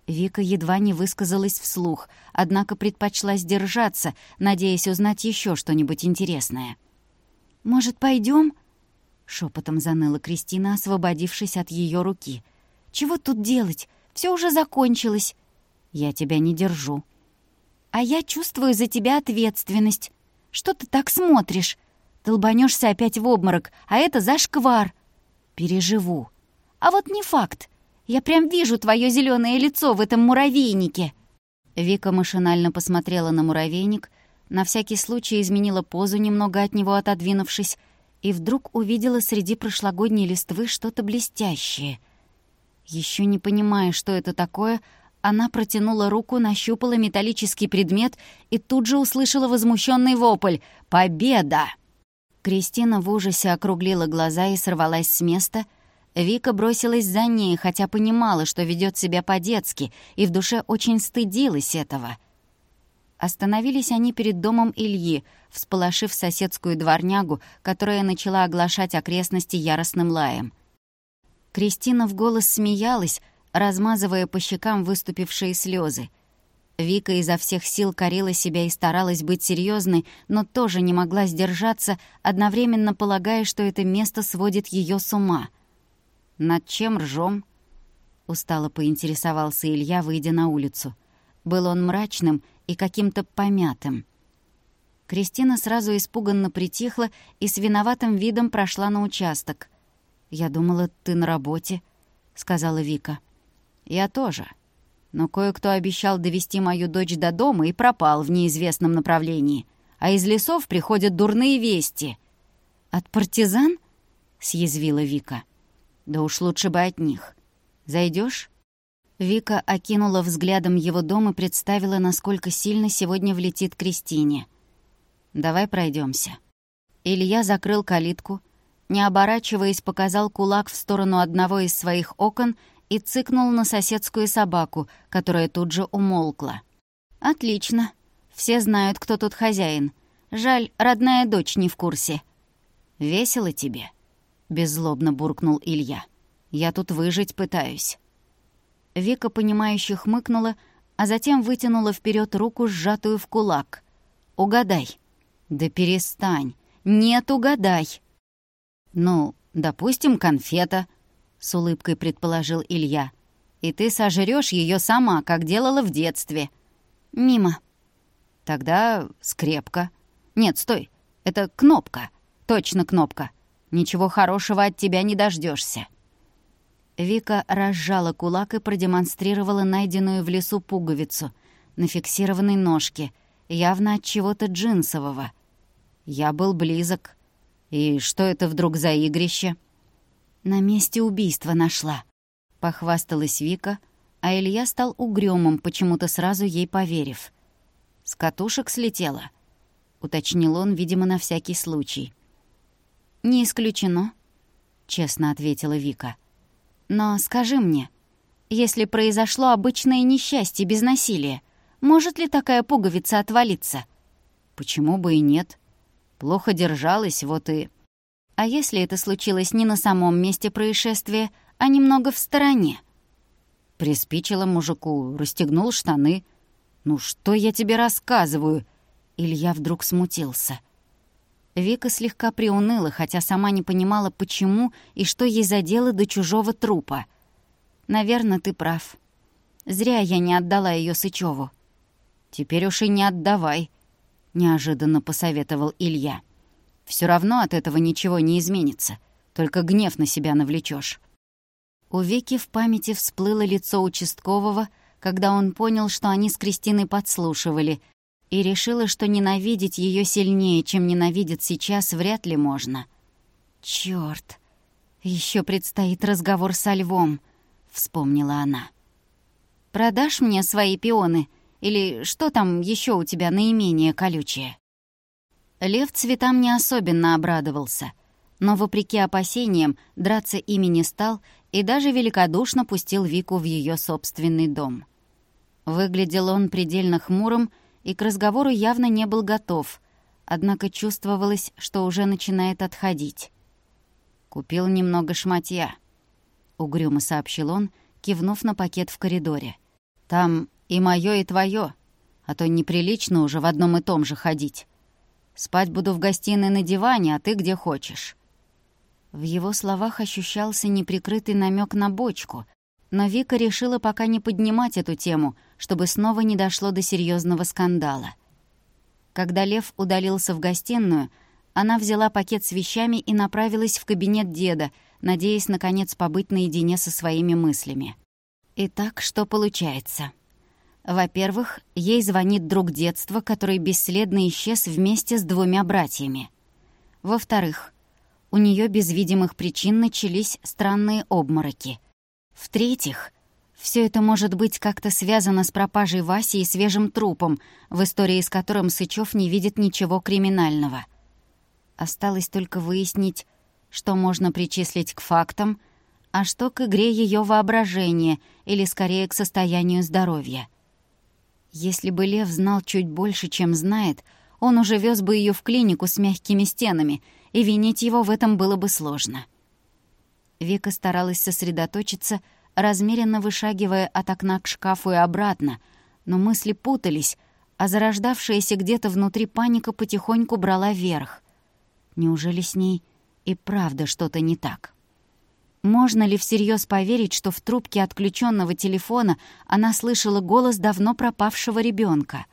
Вика едва не высказалась вслух, однако предпочла сдержаться, надеясь узнать еще что-нибудь интересное. «Может, пойдем? Шепотом заныла Кристина, освободившись от ее руки. «Чего тут делать? Все уже закончилось». «Я тебя не держу». «А я чувствую за тебя ответственность. Что ты так смотришь? Долбанешься опять в обморок, а это зашквар». «Переживу». «А вот не факт. Я прям вижу твое зеленое лицо в этом муравейнике». Вика машинально посмотрела на муравейник, на всякий случай изменила позу, немного от него отодвинувшись, и вдруг увидела среди прошлогодней листвы что-то блестящее. Еще не понимая, что это такое, она протянула руку, нащупала металлический предмет и тут же услышала возмущенный вопль «Победа!». Кристина в ужасе округлила глаза и сорвалась с места. Вика бросилась за ней, хотя понимала, что ведет себя по-детски, и в душе очень стыдилась этого. Остановились они перед домом Ильи, всполошив соседскую дворнягу, которая начала оглашать окрестности яростным лаем. Кристина в голос смеялась, размазывая по щекам выступившие слезы. Вика изо всех сил корила себя и старалась быть серьезной, но тоже не могла сдержаться, одновременно полагая, что это место сводит ее с ума. «Над чем ржём?» — устало поинтересовался Илья, выйдя на улицу. Был он мрачным и каким-то помятым. Кристина сразу испуганно притихла и с виноватым видом прошла на участок. «Я думала, ты на работе», — сказала Вика. «Я тоже. Но кое-кто обещал довести мою дочь до дома и пропал в неизвестном направлении. А из лесов приходят дурные вести». «От партизан?» — съязвила Вика. «Да уж лучше бы от них. Зайдёшь?» Вика окинула взглядом его дом и представила, насколько сильно сегодня влетит Кристине. «Давай пройдёмся». Илья закрыл калитку, не оборачиваясь, показал кулак в сторону одного из своих окон и цыкнул на соседскую собаку, которая тут же умолкла. «Отлично. Все знают, кто тут хозяин. Жаль, родная дочь не в курсе». «Весело тебе?» — беззлобно буркнул Илья. «Я тут выжить пытаюсь». Вика, понимающе хмыкнула, а затем вытянула вперед руку, сжатую в кулак. «Угадай». «Да перестань. Нет, угадай». «Ну, допустим, конфета», — с улыбкой предположил Илья. «И ты сожрёшь её сама, как делала в детстве». «Мимо». «Тогда скрепка». «Нет, стой, это кнопка. Точно кнопка. Ничего хорошего от тебя не дождёшься». Вика разжала кулак и продемонстрировала найденную в лесу пуговицу на фиксированной ножке, явно от чего-то джинсового. Я был близок. И что это вдруг за игрище? «На месте убийства нашла», — похвасталась Вика, а Илья стал угрюмым, почему-то сразу ей поверив. «С катушек слетела?» — уточнил он, видимо, на всякий случай. «Не исключено», — честно ответила Вика. «Но скажи мне, если произошло обычное несчастье без насилия, может ли такая пуговица отвалиться?» «Почему бы и нет? Плохо держалась, вот и...» «А если это случилось не на самом месте происшествия, а немного в стороне?» Приспичило мужику, расстегнул штаны. «Ну что я тебе рассказываю?» Илья вдруг смутился. Вика слегка приуныла, хотя сама не понимала, почему и что ей задело до чужого трупа. «Наверное, ты прав. Зря я не отдала её Сычёву». «Теперь уж и не отдавай», — неожиданно посоветовал Илья. «Всё равно от этого ничего не изменится, только гнев на себя навлечёшь». У Вики в памяти всплыло лицо участкового, когда он понял, что они с Кристиной подслушивали, и решила, что ненавидеть её сильнее, чем ненавидит сейчас, вряд ли можно. «Чёрт, ещё предстоит разговор со Львом», — вспомнила она. «Продашь мне свои пионы? Или что там ещё у тебя наименее колючее?» Лев цветам не особенно обрадовался, но, вопреки опасениям, драться ими не стал и даже великодушно пустил Вику в её собственный дом. Выглядел он предельно хмурым и к разговору явно не был готов, однако чувствовалось, что уже начинает отходить. «Купил немного шматья», — угрюмо сообщил он, кивнув на пакет в коридоре. Там и моё, и твоё, а то неприлично уже в одном и том же ходить. Спать буду в гостиной на диване, а ты где хочешь». В его словах ощущался неприкрытый намек на бочку, но Вика решила пока не поднимать эту тему, чтобы снова не дошло до серьезного скандала. Когда Лев удалился в гостиную, она взяла пакет с вещами и направилась в кабинет деда, надеясь, наконец, побыть наедине со своими мыслями. Итак, что получается? Во-первых, ей звонит друг детства, который бесследно исчез вместе с 2 братьями. Во-вторых, у нее без видимых причин начались странные обмороки. В-третьих, все это может быть как-то связано с пропажей Васи и свежим трупом, в истории с которым Сычев не видит ничего криминального. Осталось только выяснить, что можно причислить к фактам, а что к игре ее воображения или, скорее, к состоянию здоровья. Если бы Лев знал чуть больше, чем знает, он уже вез бы ее в клинику с мягкими стенами, и винить его в этом было бы сложно. Вика старалась сосредоточиться, размеренно вышагивая от окна к шкафу и обратно, но мысли путались, а зарождавшаяся где-то внутри паника потихоньку брала верх. Неужели с ней и правда что-то не так? Можно ли всерьез поверить, что в трубке отключенного телефона она слышала голос давно пропавшего ребенка?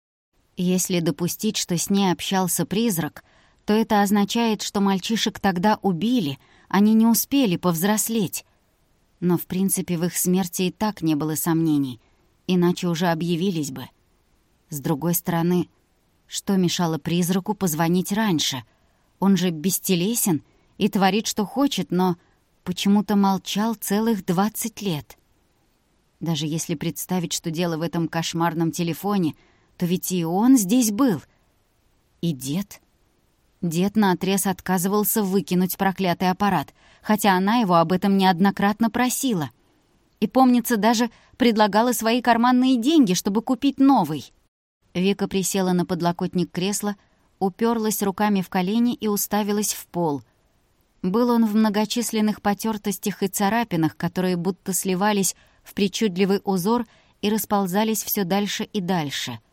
Если допустить, что с ней общался призрак, то это означает, что мальчишек тогда убили, они не успели повзрослеть. Но, в принципе, в их смерти и так не было сомнений, иначе уже объявились бы. С другой стороны, что мешало призраку позвонить раньше? Он же бестелесен и творит, что хочет, но почему-то молчал целых 20 лет. Даже если представить, что дело в этом кошмарном телефоне, то ведь и он здесь был. И дед? Дед наотрез отказывался выкинуть проклятый аппарат, хотя она его об этом неоднократно просила. И, помнится, даже предлагала свои карманные деньги, чтобы купить новый. Вика присела на подлокотник кресла, уперлась руками в колени и уставилась в пол. Был он в многочисленных потертостях и царапинах, которые будто сливались в причудливый узор и расползались все дальше и дальше.